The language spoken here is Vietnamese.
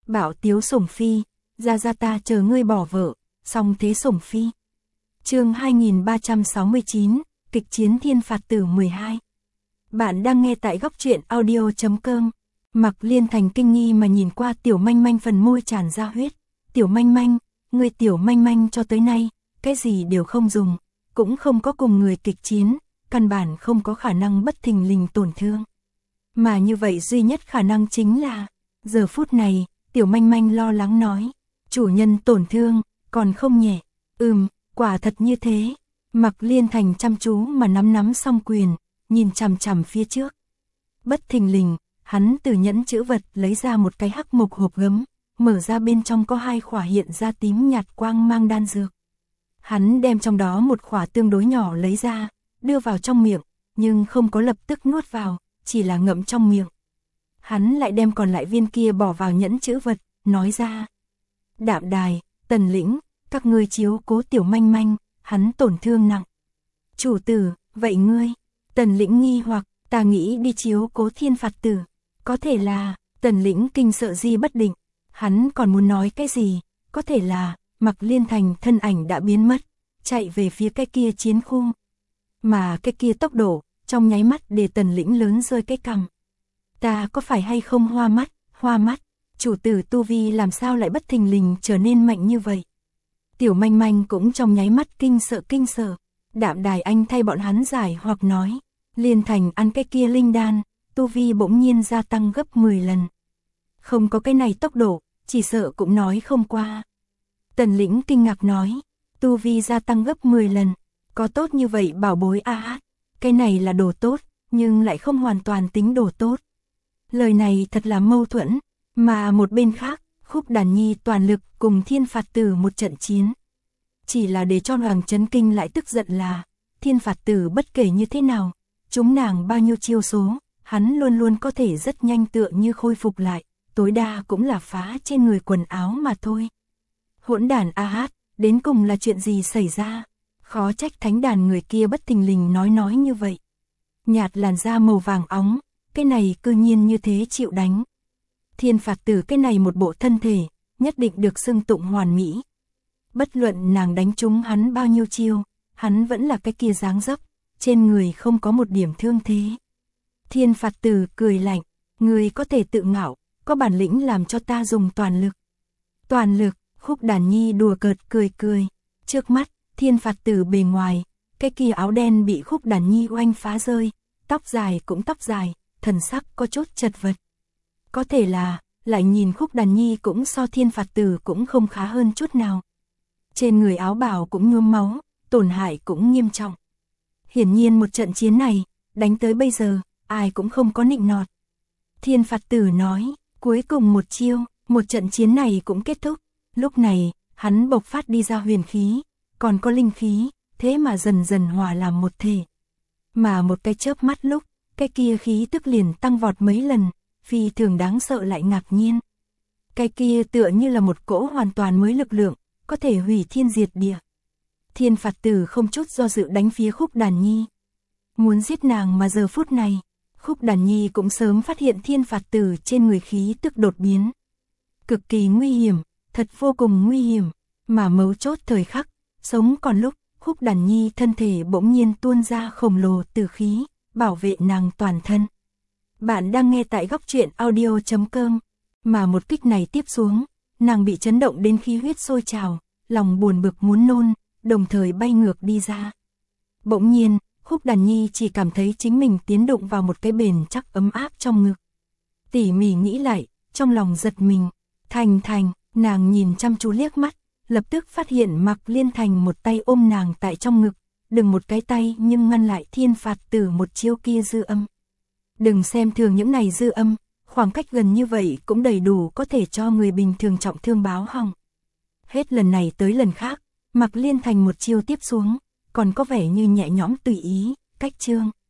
Bạo tiếu sủng phi, ra ta chờ ngươi bỏ vợ, song thế sủng phi. Chương 2369, kịch chiến thiên phạt tử 12. Bạn đang nghe tại góc truyện audio.com. Mặc Liên Thành kinh nghi mà nhìn qua Tiểu Manh Manh, phần môi tràn ra huyết. Tiểu Manh Manh, ngươi Tiểu Manh Manh cho tới nay, cái gì đều không dùng, cũng không có cùng người kịch chiến, căn bản không có khả năng bất thình lình tổn thương. Mà như vậy duy nhất khả năng chính là, giờ phút này, Tiểu Manh Manh lo lắng nói, chủ nhân tổn thương, còn không nhẹ. Quả thật như thế. Mặc Liên Thành chăm chú mà nắm song quyền, nhìn chằm chằm phía trước. Bất thình lình, hắn từ nhẫn chữ vật lấy ra một cái hắc mộc hộp gấm, mở ra bên trong có 2 khỏa hiện ra tím nhạt quang mang đan dược. Hắn đem trong đó một khỏa tương đối nhỏ lấy ra, đưa vào trong miệng, nhưng không có lập tức nuốt vào, chỉ là ngậm trong miệng. Hắn lại đem còn lại viên kia bỏ vào nhẫn chữ vật, nói ra. Đạm Đài, Tần Lĩnh, các ngươi chiếu cố Tiểu Manh Manh, hắn tổn thương nặng. Chủ tử, vậy ngươi? Tần Lĩnh nghi hoặc, ta nghĩ đi chiếu cố thiên phạt tử. Có thể là, Tần Lĩnh kinh sợ di bất định. Hắn còn muốn nói cái gì? Có thể là, Mặc Liên Thành thân ảnh đã biến mất, chạy về phía cái kia chiến khu. Mà cái kia tốc độ, trong nháy mắt để Tần Lĩnh lớn rơi cái cằm. Ta có phải hay không hoa mắt, chủ tử tu vi làm sao lại bất thình lình trở nên mạnh như vậy? Tiểu Manh Manh cũng trong nháy mắt kinh sợ. Đạm Đài Anh thay bọn hắn giải hoặc nói, Liên Thành ăn cái kia linh đan, tu vi bỗng nhiên gia tăng gấp 10 lần. Không có cái này tốc độ, chỉ sợ cũng nói không qua. Tần Lĩnh kinh ngạc nói, tu vi gia tăng gấp 10 lần, có tốt như vậy bảo bối a? Cái này là đồ tốt, nhưng lại không hoàn toàn tính đồ tốt. Lời này thật là mâu thuẫn, mà một bên khác, Khúc Đàn Nhi toàn lực cùng thiên phạt tử một trận chiến. Chỉ là để cho Hoàng chấn kinh lại tức giận là, thiên phạt tử bất kể như thế nào, chúng nàng bao nhiêu chiêu số, hắn luôn luôn có thể rất nhanh tựa như khôi phục lại, tối đa cũng là phá trên người quần áo mà thôi. Hỗn đàn a, đến cùng là chuyện gì xảy ra? Khó trách thánh đàn người kia bất thình lình nói như vậy. Nhạt làn da màu vàng óng, cái này cư nhiên như thế chịu đánh. Thiên phạt tử cái này một bộ thân thể, nhất định được xưng tụng hoàn mỹ. Bất luận nàng đánh trúng hắn bao nhiêu chiêu, hắn vẫn là cái kia dáng dấp, trên người không có một điểm thương thế. Thiên phạt tử cười lạnh, người có thể tự ngạo, có bản lĩnh làm cho ta dùng toàn lực. Toàn lực, Khúc Đàn Nhi đùa cợt cười. Trước mắt, thiên phạt tử bề ngoài, cái kia áo đen bị Khúc Đàn Nhi oanh phá rơi, tóc dài cũng tóc dài, thần sắc có chút chật vật. Có thể là, lại nhìn Khúc Đàn Nhi cũng so thiên phạt tử cũng không khá hơn chút nào. Trên người áo bào cũng nhuốm máu, tổn hại cũng nghiêm trọng. Hiển nhiên một trận chiến này, đánh tới bây giờ, ai cũng không có nịnh nọt. Thiên phạt tử nói, cuối cùng một chiêu, một trận chiến này cũng kết thúc. Lúc này, hắn bộc phát đi ra huyền khí, còn có linh khí, thế mà dần hòa làm một thể. Mà một cái chớp mắt lúc, cái kia khí tức liền tăng vọt mấy lần, phi thường đáng sợ lại ngạc nhiên. Cái kia tựa như là một cỗ hoàn toàn mới lực lượng, có thể hủy thiên diệt địa. Thiên phạt tử không chút do dự đánh phía Khúc Đàn Nhi. Muốn giết nàng mà giờ phút này, Khúc Đàn Nhi cũng sớm phát hiện thiên phạt tử trên người khí tức đột biến. Cực kỳ nguy hiểm, thật vô cùng nguy hiểm, mà mấu chốt thời khắc, sống còn lúc, Khúc Đàn Nhi thân thể bỗng nhiên tuôn ra khổng lồ tử khí, bảo vệ nàng toàn thân. Bạn đang nghe tại góc truyện audio.com, mà một kích này tiếp xuống, nàng bị chấn động đến khí huyết sôi trào, lòng buồn bực muốn nôn, đồng thời bay ngược đi ra. Bỗng nhiên, Khúc Đàn Nhi chỉ cảm thấy chính mình tiến đụng vào một cái bền chắc ấm áp trong ngực. Tỉ mỉ nghĩ lại, trong lòng giật mình, Thành, nàng nhìn chăm chú liếc mắt, lập tức phát hiện Mặc Liên Thành một tay ôm nàng tại trong ngực, đừng một cái tay nhưng ngăn lại thiên phạt tử một chiêu kia dư âm. Đừng xem thường những này dư âm, khoảng cách gần như vậy cũng đầy đủ có thể cho người bình thường trọng thương báo hỏng. Hết lần này tới lần khác, Mặc Liên Thành một chiêu tiếp xuống, còn có vẻ như nhẹ nhõm tùy ý, cách chương.